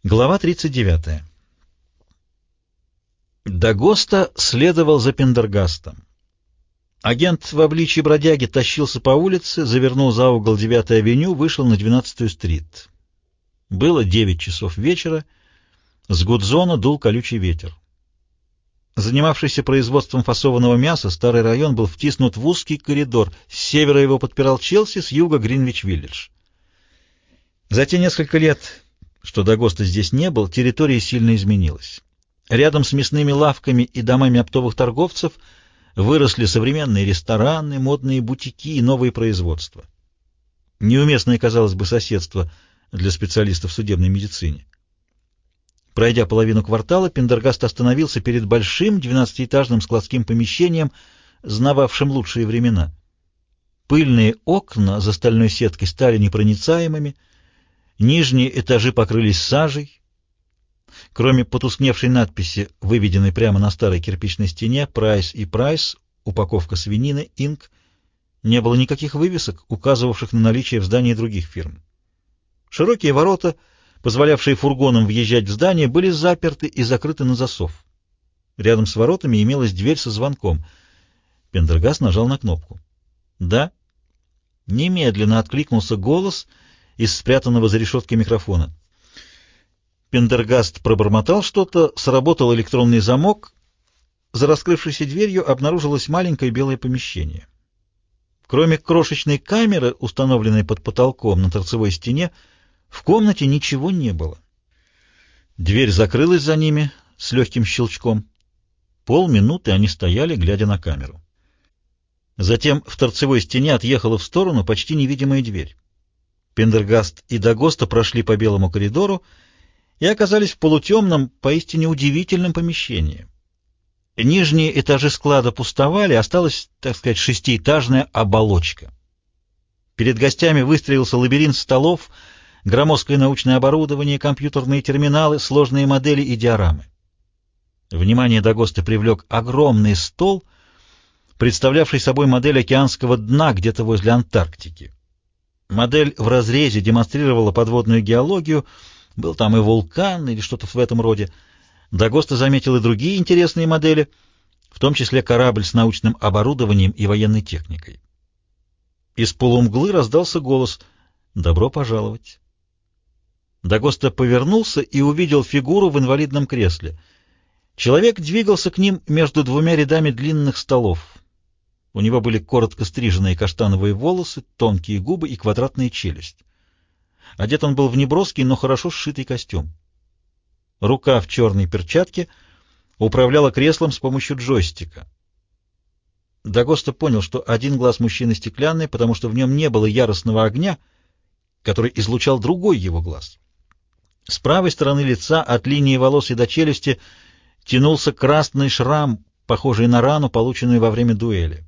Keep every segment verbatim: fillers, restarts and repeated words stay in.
Глава тридцать девятая. Дагоста следовал за Пендергастом. Агент в обличье бродяги тащился по улице, завернул за угол девятой авеню, вышел на двенадцатую стрит. Было девять часов вечера, с Гудзона дул колючий ветер. Занимавшийся производством фасованного мяса, старый район был втиснут в узкий коридор, с севера его подпирал Челси, с юга — Гринвич-Виллидж. За те несколько лет, что Дагоста здесь не был, территория сильно изменилась. Рядом с мясными лавками и домами оптовых торговцев выросли современные рестораны, модные бутики и новые производства. Неуместное, казалось бы, соседство для специалистов в судебной медицине. Пройдя половину квартала, Пендергаст остановился перед большим двенадцатиэтажным складским помещением, знававшим лучшие времена. Пыльные окна за стальной сеткой стали непроницаемыми, нижние этажи покрылись сажей. Кроме потускневшей надписи, выведенной прямо на старой кирпичной стене «Прайс» и «Прайс», упаковка свинины, инк, не было никаких вывесок, указывавших на наличие в здании других фирм. Широкие ворота, позволявшие фургонам въезжать в здание, были заперты и закрыты на засов. Рядом с воротами имелась дверь со звонком. Пендергаст нажал на кнопку. «Да». Немедленно откликнулся голос из спрятанного за решеткой микрофона. Пендергаст пробормотал что-то, сработал электронный замок. За раскрывшейся дверью обнаружилось маленькое белое помещение. Кроме крошечной камеры, установленной под потолком на торцевой стене, в комнате ничего не было. Дверь закрылась за ними с легким щелчком. Полминуты они стояли, глядя на камеру. Затем в торцевой стене отъехала в сторону почти невидимая дверь. Пендергаст и Дагоста прошли по белому коридору и оказались в полутемном, поистине удивительном помещении. Нижние этажи склада пустовали, осталась, так сказать, шестиэтажная оболочка. Перед гостями выстроился лабиринт столов, громоздкое научное оборудование, компьютерные терминалы, сложные модели и диорамы. Внимание Дагоста привлек огромный стол, представлявший собой модель океанского дна где-то возле Антарктики. Модель в разрезе демонстрировала подводную геологию, был там и вулкан или что-то в этом роде. Дагоста заметил и другие интересные модели, в том числе корабль с научным оборудованием и военной техникой. Из полумглы раздался голос «Добро пожаловать». Дагоста повернулся и увидел фигуру в инвалидном кресле. Человек двигался к ним между двумя рядами длинных столов. У него были коротко стриженные каштановые волосы, тонкие губы и квадратная челюсть. Одет он был в неброский, но хорошо сшитый костюм. Рука в черной перчатке управляла креслом с помощью джойстика. Дагоста понял, что один глаз мужчины стеклянный, потому что в нем не было яростного огня, который излучал другой его глаз. С правой стороны лица от линии волос и до челюсти тянулся красный шрам, похожий на рану, полученную во время дуэли.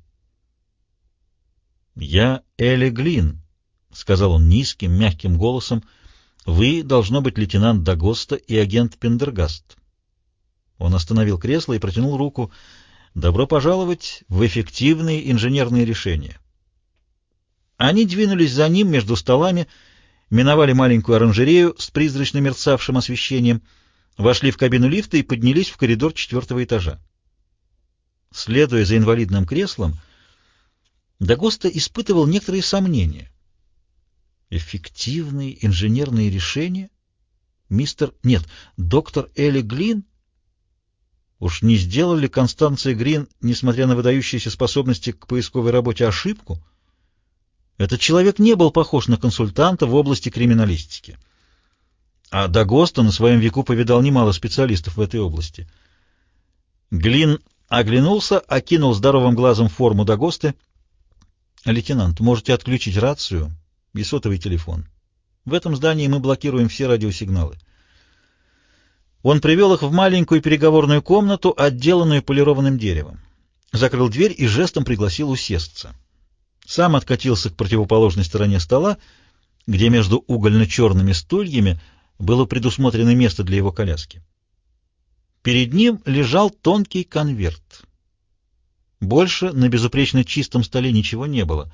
«Я Элли Глин», — сказал он низким, мягким голосом. «Вы, должно быть, лейтенант Дагоста и агент Пендергаст». Он остановил кресло и протянул руку. «Добро пожаловать в эффективные инженерные решения». Они двинулись за ним между столами, миновали маленькую оранжерею с призрачно мерцавшим освещением, вошли в кабину лифта и поднялись в коридор четвертого этажа. Следуя за инвалидным креслом, Дагоста испытывал некоторые сомнения. Эффективные инженерные решения? Мистер... Нет, доктор Элли Глин? Уж не сделал ли Констанция Грин, несмотря на выдающиеся способности к поисковой работе, ошибку? Этот человек не был похож на консультанта в области криминалистики. А Дагоста на своем веку повидал немало специалистов в этой области. Глин оглянулся, окинул здоровым глазом форму Дагосты. «Лейтенант, можете отключить рацию и сотовый телефон. В этом здании мы блокируем все радиосигналы». Он привел их в маленькую переговорную комнату, отделанную полированным деревом. Закрыл дверь и жестом пригласил усесться. Сам откатился к противоположной стороне стола, где между угольно-черными стульями было предусмотрено место для его коляски. Перед ним лежал тонкий конверт. Больше на безупречно чистом столе ничего не было.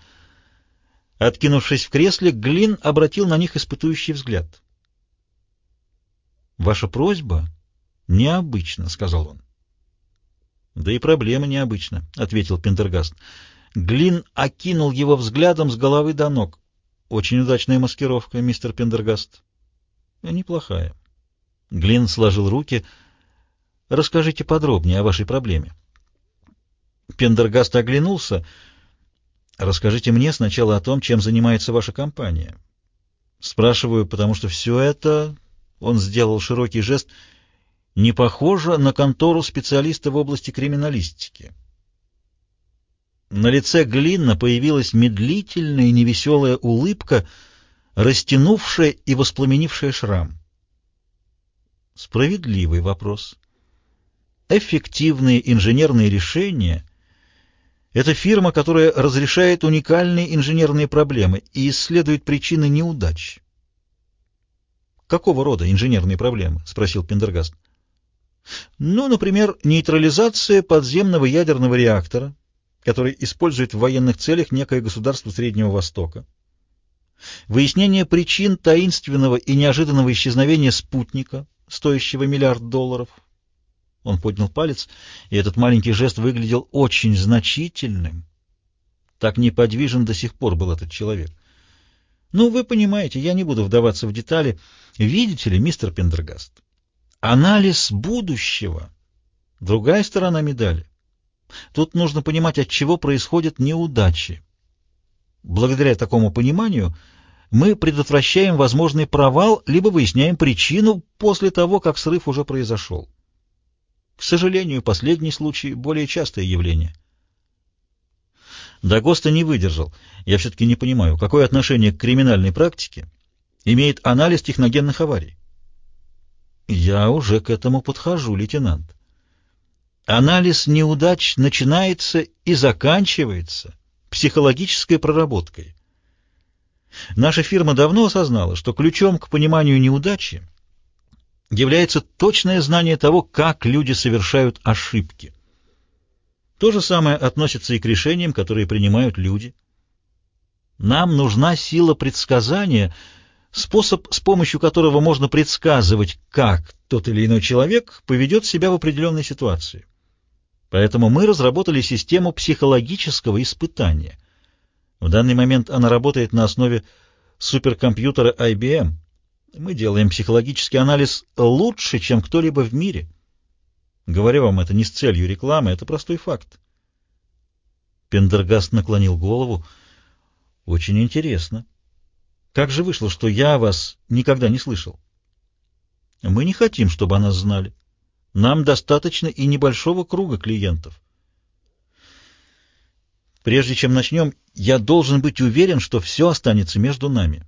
Откинувшись в кресле, Глин обратил на них испытующий взгляд. «Ваша просьба необычна», — сказал он. «Да и проблема необычна», — ответил Пендергаст. Глин окинул его взглядом с головы до ног. «Очень удачная маскировка, мистер Пендергаст». «Неплохая». Глин сложил руки. «Расскажите подробнее о вашей проблеме». Пендергаст оглянулся. «Расскажите мне сначала о том, чем занимается ваша компания». «Спрашиваю, потому что все это...» — он сделал широкий жест — не похоже на контору специалиста в области криминалистики. На лице Глинна появилась медлительная и невеселая улыбка, растянувшая и воспламенившая шрам. Справедливый вопрос. Эффективные инженерные решения — это фирма, которая разрешает уникальные инженерные проблемы и исследует причины неудач. «Какого рода инженерные проблемы?» — спросил Пендергаст. Ну, например, нейтрализация подземного ядерного реактора, который использует в военных целях некое государство Среднего Востока, выяснение причин таинственного и неожиданного исчезновения спутника, стоящего миллиард долларов. Он поднял палец, и этот маленький жест выглядел очень значительным. Так неподвижен до сих пор был этот человек. Ну, вы понимаете, я не буду вдаваться в детали. Видите ли, мистер Пендергаст, анализ будущего — другая сторона медали. Тут нужно понимать, от чего происходят неудачи. Благодаря такому пониманию мы предотвращаем возможный провал, либо выясняем причину после того, как срыв уже произошел. К сожалению, последний случай — более частое явление. Дагоста не выдержал. Я все-таки не понимаю, какое отношение к криминальной практике имеет анализ техногенных аварий. Я уже к этому подхожу, лейтенант. Анализ неудач начинается и заканчивается психологической проработкой. Наша фирма давно осознала, что ключом к пониманию неудачи является точное знание того, как люди совершают ошибки. То же самое относится и к решениям, которые принимают люди. Нам нужна сила предсказания, способ, с помощью которого можно предсказывать, как тот или иной человек поведет себя в определенной ситуации. Поэтому мы разработали систему психологического испытания. В данный момент она работает на основе суперкомпьютера ай би эм. Мы делаем психологический анализ лучше, чем кто-либо в мире. Говорю вам это не с целью рекламы, это простой факт. Пендергаст наклонил голову. Очень интересно. Как же вышло, что я вас никогда не слышал? Мы не хотим, чтобы о нас знали. Нам достаточно и небольшого круга клиентов. Прежде чем начнем, я должен быть уверен, что все останется между нами.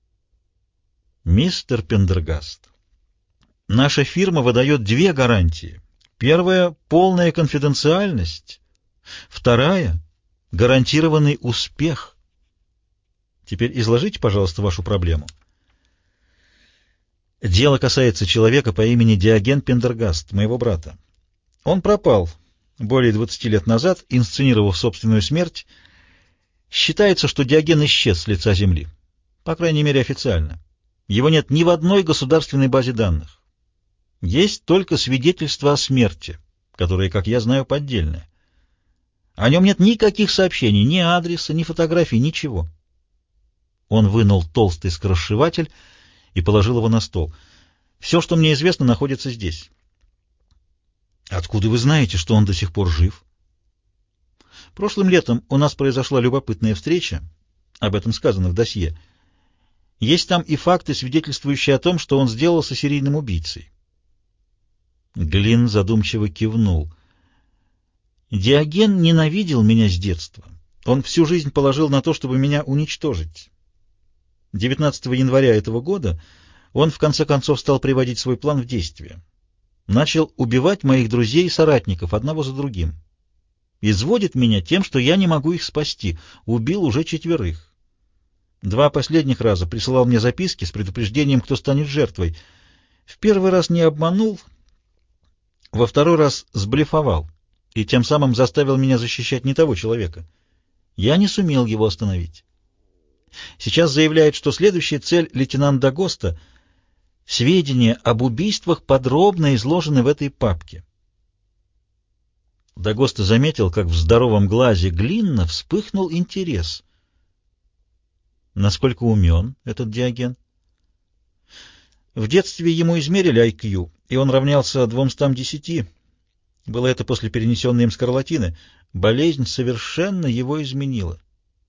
Мистер Пендергаст, наша фирма выдает две гарантии. Первая — полная конфиденциальность. Вторая — гарантированный успех. Теперь изложите, пожалуйста, вашу проблему. Дело касается человека по имени Диоген Пендергаст, моего брата. Он пропал более двадцати лет назад, инсценировав собственную смерть. Считается, что Диоген исчез с лица Земли, по крайней мере официально. Его нет ни в одной государственной базе данных. Есть только свидетельство о смерти, которое, как я знаю, поддельное. О нем нет никаких сообщений, ни адреса, ни фотографий, ничего. Он вынул толстый скоросшиватель и положил его на стол. Все, что мне известно, находится здесь. Откуда вы знаете, что он до сих пор жив? Прошлым летом у нас произошла любопытная встреча, об этом сказано в досье. Есть там и факты, свидетельствующие о том, что он сделался серийным убийцей. Глин задумчиво кивнул. Диоген ненавидел меня с детства. Он всю жизнь положил на то, чтобы меня уничтожить. девятнадцатого января этого года он в конце концов стал приводить свой план в действие. Начал убивать моих друзей и соратников одного за другим. Изводит меня тем, что я не могу их спасти. Убил уже четверых. Два последних раза присылал мне записки с предупреждением, кто станет жертвой. В первый раз не обманул, во второй раз сблефовал и тем самым заставил меня защищать не того человека. Я не сумел его остановить. Сейчас заявляет, что следующая цель — лейтенант Дагоста. Сведения об убийствах подробно изложены в этой папке. Дагоста заметил, как в здоровом глазе Глинна вспыхнул интерес. Насколько умен этот Диоген? В детстве ему измерили ай кью, и он равнялся двумстам десяти. Было это после перенесенной им скарлатины. Болезнь совершенно его изменила.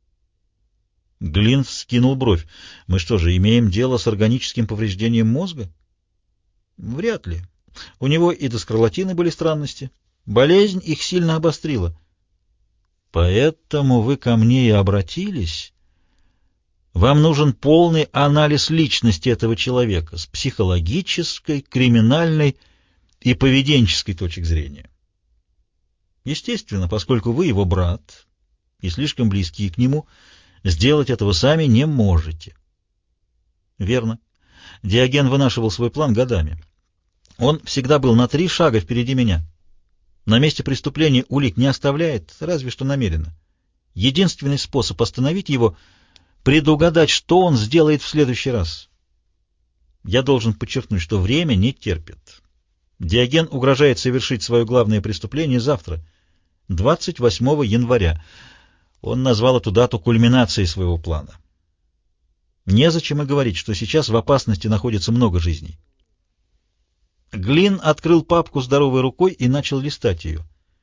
Глин вскинул бровь. Мы что же, имеем дело с органическим повреждением мозга? Вряд ли. У него и до скарлатины были странности. Болезнь их сильно обострила. Поэтому вы ко мне и обратились? Вам нужен полный анализ личности этого человека с психологической, криминальной и поведенческой точек зрения. Естественно, поскольку вы его брат и слишком близкие к нему, сделать этого сами не можете. Верно. Диоген вынашивал свой план годами. Он всегда был на три шага впереди меня. На месте преступления улик не оставляет, разве что намеренно. Единственный способ остановить его — предугадать, что он сделает в следующий раз. Я должен подчеркнуть, что время не терпит. Диоген угрожает совершить свое главное преступление завтра, двадцать восьмого января. Он назвал эту дату кульминацией своего плана. Незачем и говорить, что сейчас в опасности находится много жизней. Глин открыл папку здоровой рукой и начал листать ее.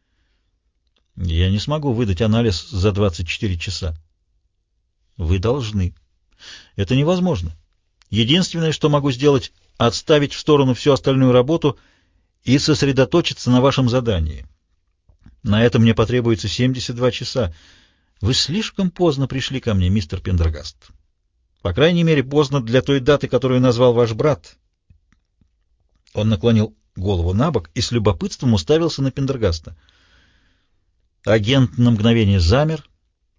Я не смогу выдать анализ за двадцать четыре часа. Вы должны. Это невозможно. Единственное, что могу сделать, отставить в сторону всю остальную работу и сосредоточиться на вашем задании. На это мне потребуется семьдесят два часа. Вы слишком поздно пришли ко мне, мистер Пендергаст. По крайней мере, поздно для той даты, которую назвал ваш брат. Он наклонил голову набок и с любопытством уставился на Пендергаста. Агент на мгновение замер.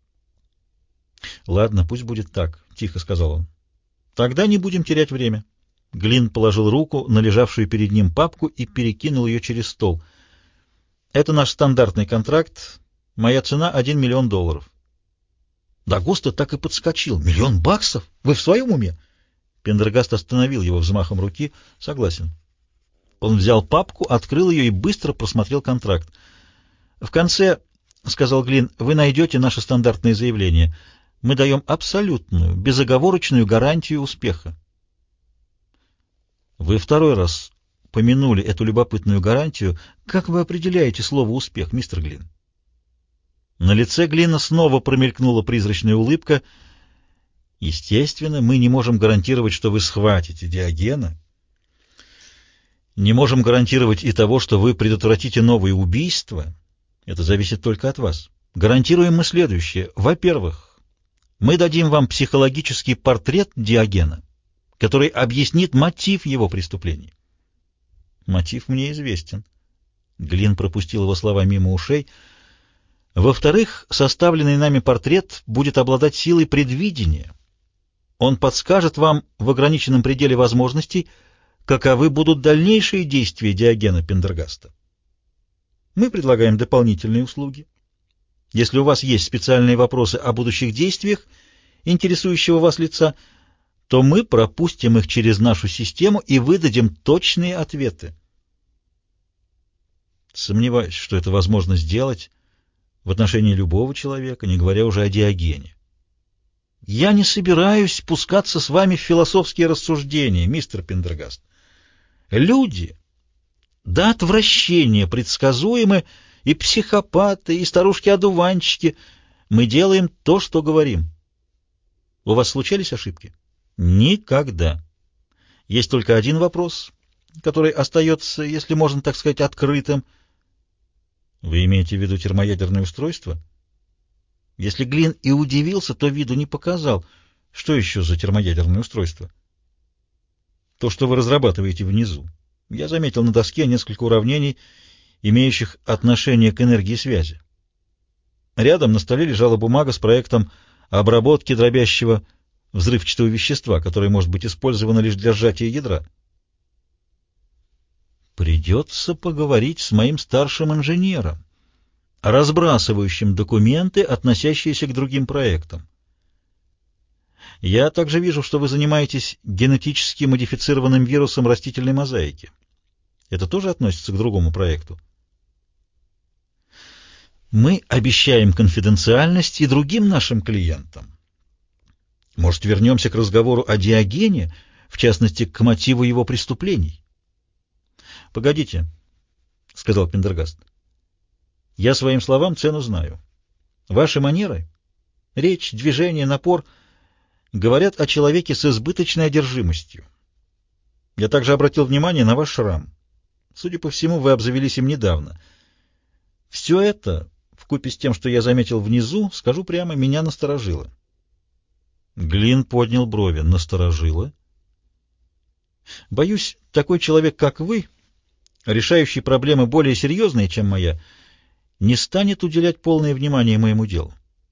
«Ладно, пусть будет так», — тихо сказал он. «Тогда не будем терять время». Глин положил руку на лежавшую перед ним папку и перекинул ее через стол. «Это наш стандартный контракт. Моя цена — один миллион долларов». Дагоста так и подскочил. «Миллион баксов? Вы в своем уме?» Пендергаст остановил его взмахом руки. «Согласен». Он взял папку, открыл ее и быстро просмотрел контракт. «В конце, — сказал Глин, — вы найдете наше стандартное заявление. Мы даем абсолютную, безоговорочную гарантию успеха». Вы второй раз помянули эту любопытную гарантию. Как вы определяете слово «успех», мистер Глин? На лице Глина снова промелькнула призрачная улыбка. Естественно, мы не можем гарантировать, что вы схватите Диогена. Не можем гарантировать и того, что вы предотвратите новые убийства. Это зависит только от вас. Гарантируем мы следующее. Во-первых, мы дадим вам психологический портрет Диогена, который объяснит мотив его преступлений. Мотив мне известен. Глин пропустил его слова мимо ушей. Во-вторых, составленный нами портрет будет обладать силой предвидения. Он подскажет вам в ограниченном пределе возможностей, каковы будут дальнейшие действия Диогена Пендергаста. Мы предлагаем дополнительные услуги. Если у вас есть специальные вопросы о будущих действиях интересующего вас лица, то мы пропустим их через нашу систему и выдадим точные ответы. Сомневаюсь, что это возможно сделать в отношении любого человека, не говоря уже о Диогене. Я не собираюсь пускаться с вами в философские рассуждения, мистер Пендергаст. Люди до отвращения предсказуемы, и психопаты, и старушки-одуванчики. Мы делаем то, что говорим. У вас случались ошибки? Никогда. Есть только один вопрос, который остается, если можно так сказать, открытым. Вы имеете в виду термоядерное устройство? Если Глин и удивился, то виду не показал. Что еще за термоядерное устройство? То, что вы разрабатываете внизу. Я заметил на доске несколько уравнений, имеющих отношение к энергии связи. Рядом на столе лежала бумага с проектом обработки дробящего взрывчатого вещества, которое может быть использовано лишь для сжатия ядра. Придется поговорить с моим старшим инженером, разбрасывающим документы, относящиеся к другим проектам. Я также вижу, что вы занимаетесь генетически модифицированным вирусом растительной мозаики. Это тоже относится к другому проекту? Мы обещаем конфиденциальность и другим нашим клиентам. Может, вернемся к разговору о Диогене, в частности, к мотиву его преступлений? — Погодите, — сказал Пендергаст. — Я своим словам цену знаю. Ваши манеры, речь, движение, напор говорят о человеке с избыточной одержимостью. Я также обратил внимание на ваш шрам. Судя по всему, вы обзавелись им недавно. Все это, вкупе с тем, что я заметил внизу, скажу прямо, меня насторожило. Глин поднял брови. Насторожило? Боюсь, такой человек, как вы, решающий проблемы более серьезные, чем моя, не станет уделять полное внимание моему делу.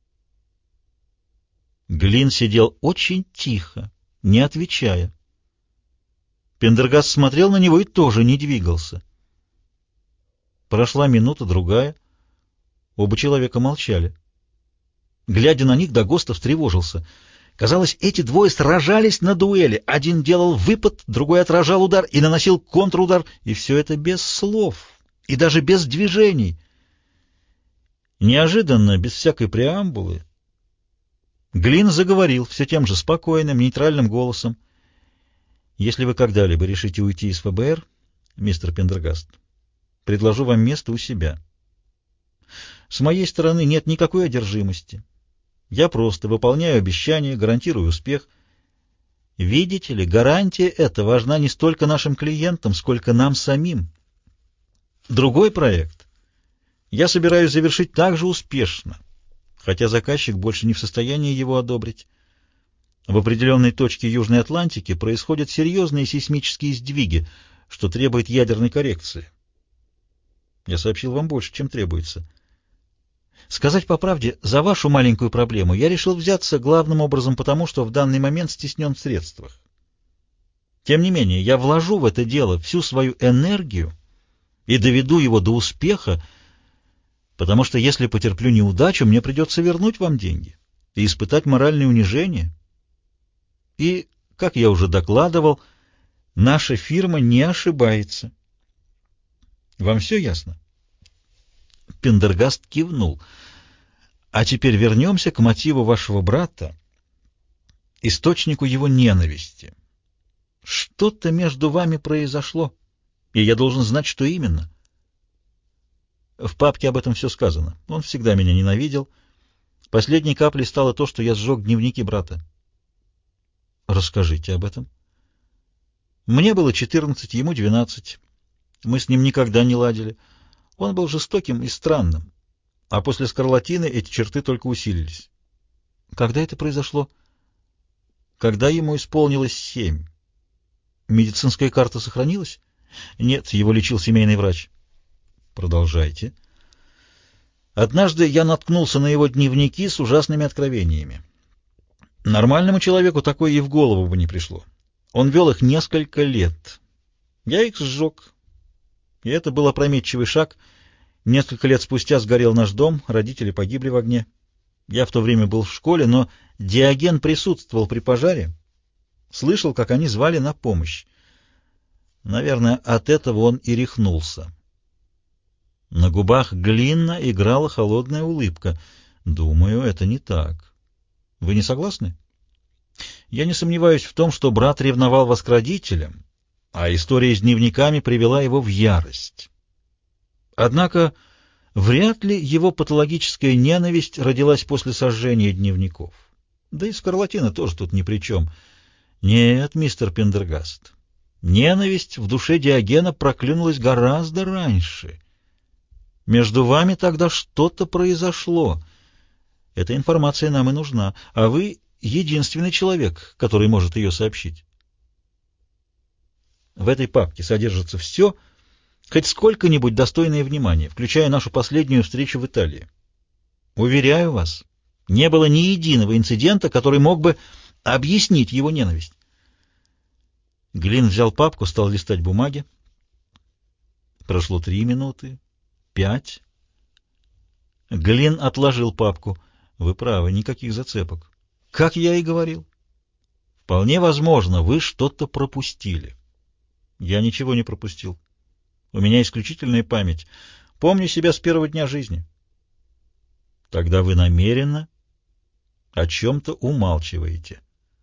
Глин сидел очень тихо, не отвечая. Пендергаст смотрел на него и тоже не двигался. Прошла минута, другая. Оба человека молчали. Глядя на них, Дагоста встревожился. Казалось, эти двое сражались на дуэли. Один делал выпад, другой отражал удар и наносил контрудар, и все это без слов, и даже без движений. Неожиданно, без всякой преамбулы, Глин заговорил все тем же спокойным, нейтральным голосом. «Если вы когда-либо решите уйти из ФБР, мистер Пендергаст, предложу вам место у себя. С моей стороны нет никакой одержимости. Я просто выполняю обещания, гарантирую успех. Видите ли, гарантия эта важна не столько нашим клиентам, сколько нам самим. Другой проект я собираюсь завершить так же успешно, хотя заказчик больше не в состоянии его одобрить. В определенной точке Южной Атлантики происходят серьезные сейсмические сдвиги, что требует ядерной коррекции. Я сообщил вам больше, чем требуется. Сказать по правде, за вашу маленькую проблему я решил взяться главным образом потому, что в данный момент стеснен в средствах. Тем не менее, я вложу в это дело всю свою энергию и доведу его до успеха, потому что если потерплю неудачу, мне придется вернуть вам деньги и испытать моральное унижение. И, как я уже докладывал, наша фирма не ошибается. Вам все ясно? Пендергаст кивнул. А теперь вернемся к мотиву вашего брата, источнику его ненависти. Что-то между вами произошло, и я должен знать, что именно. В папке об этом все сказано. Он всегда меня ненавидел. Последней каплей стало то, что я сжег дневники брата. Расскажите об этом. Мне было четырнадцать, ему двенадцать. Мы с ним никогда не ладили. Он был жестоким и странным. А после скарлатины эти черты только усилились. Когда это произошло? Когда ему исполнилось семь. Медицинская карта сохранилась? Нет, его лечил семейный врач. Продолжайте. Однажды я наткнулся на его дневники с ужасными откровениями. Нормальному человеку такое и в голову бы не пришло. Он вел их несколько лет. Я их сжег. И это был опрометчивый шаг. Несколько лет спустя сгорел наш дом, родители погибли в огне. Я в то время был в школе, но Диоген присутствовал при пожаре. Слышал, как они звали на помощь. Наверное, от этого он и рехнулся. На губах Глинна играла холодная улыбка. Думаю, это не так. Вы не согласны? Я не сомневаюсь в том, что брат ревновал вас к родителям, а история с дневниками привела его в ярость. Однако вряд ли его патологическая ненависть родилась после сожжения дневников. Да и скарлатина тоже тут ни при чем. Нет, мистер Пендергаст, ненависть в душе Диогена проклюнулась гораздо раньше. Между вами тогда что-то произошло. Эта информация нам и нужна, а вы единственный человек, который может ее сообщить. В этой папке содержится все, хоть сколько-нибудь достойное внимания, включая нашу последнюю встречу в Италии. Уверяю вас, не было ни единого инцидента, который мог бы объяснить его ненависть. Глин взял папку, стал листать бумаги. Прошло три минуты, пять. Глин отложил папку. Вы правы, никаких зацепок. Как я и говорил. Вполне возможно, вы что-то пропустили. Я ничего не пропустил. У меня исключительная память. Помню себя с первого дня жизни. Тогда вы намеренно о чем-то умалчиваете.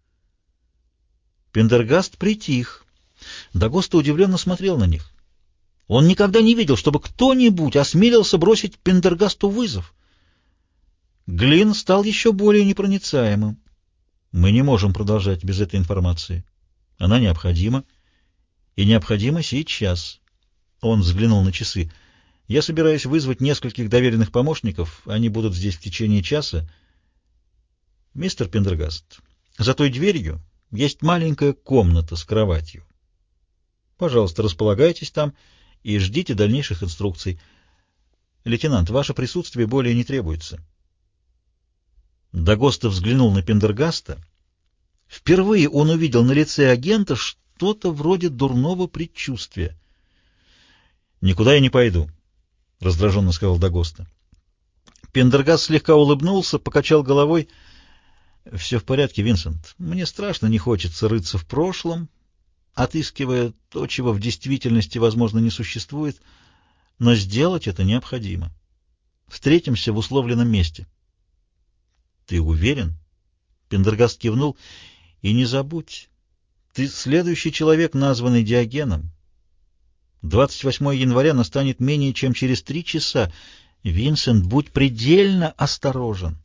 Пендергаст притих. Дагоста удивленно смотрел на них. Он никогда не видел, чтобы кто-нибудь осмелился бросить Пендергасту вызов. Глин стал еще более непроницаемым. Мы не можем продолжать без этой информации. Она необходима. И необходима сейчас. Он взглянул на часы. Я собираюсь вызвать нескольких доверенных помощников. Они будут здесь в течение часа. Мистер Пендергаст, за той дверью есть маленькая комната с кроватью. Пожалуйста, располагайтесь там и ждите дальнейших инструкций. Лейтенант, ваше присутствие более не требуется. Дагоста взглянул на Пендергаста. Впервые он увидел на лице агента что-то вроде дурного предчувствия. «Никуда я не пойду», — раздраженно сказал Дагоста. Пендергаст слегка улыбнулся, покачал головой. «Все в порядке, Винсент. Мне страшно не хочется рыться в прошлом, отыскивая то, чего в действительности, возможно, не существует, но сделать это необходимо. Встретимся в условленном месте». «Ты уверен?» Пендергаст кивнул. «И не забудь, ты следующий человек, названный Диогеном. двадцать восьмого января настанет менее чем через три часа. Винсент, будь предельно осторожен».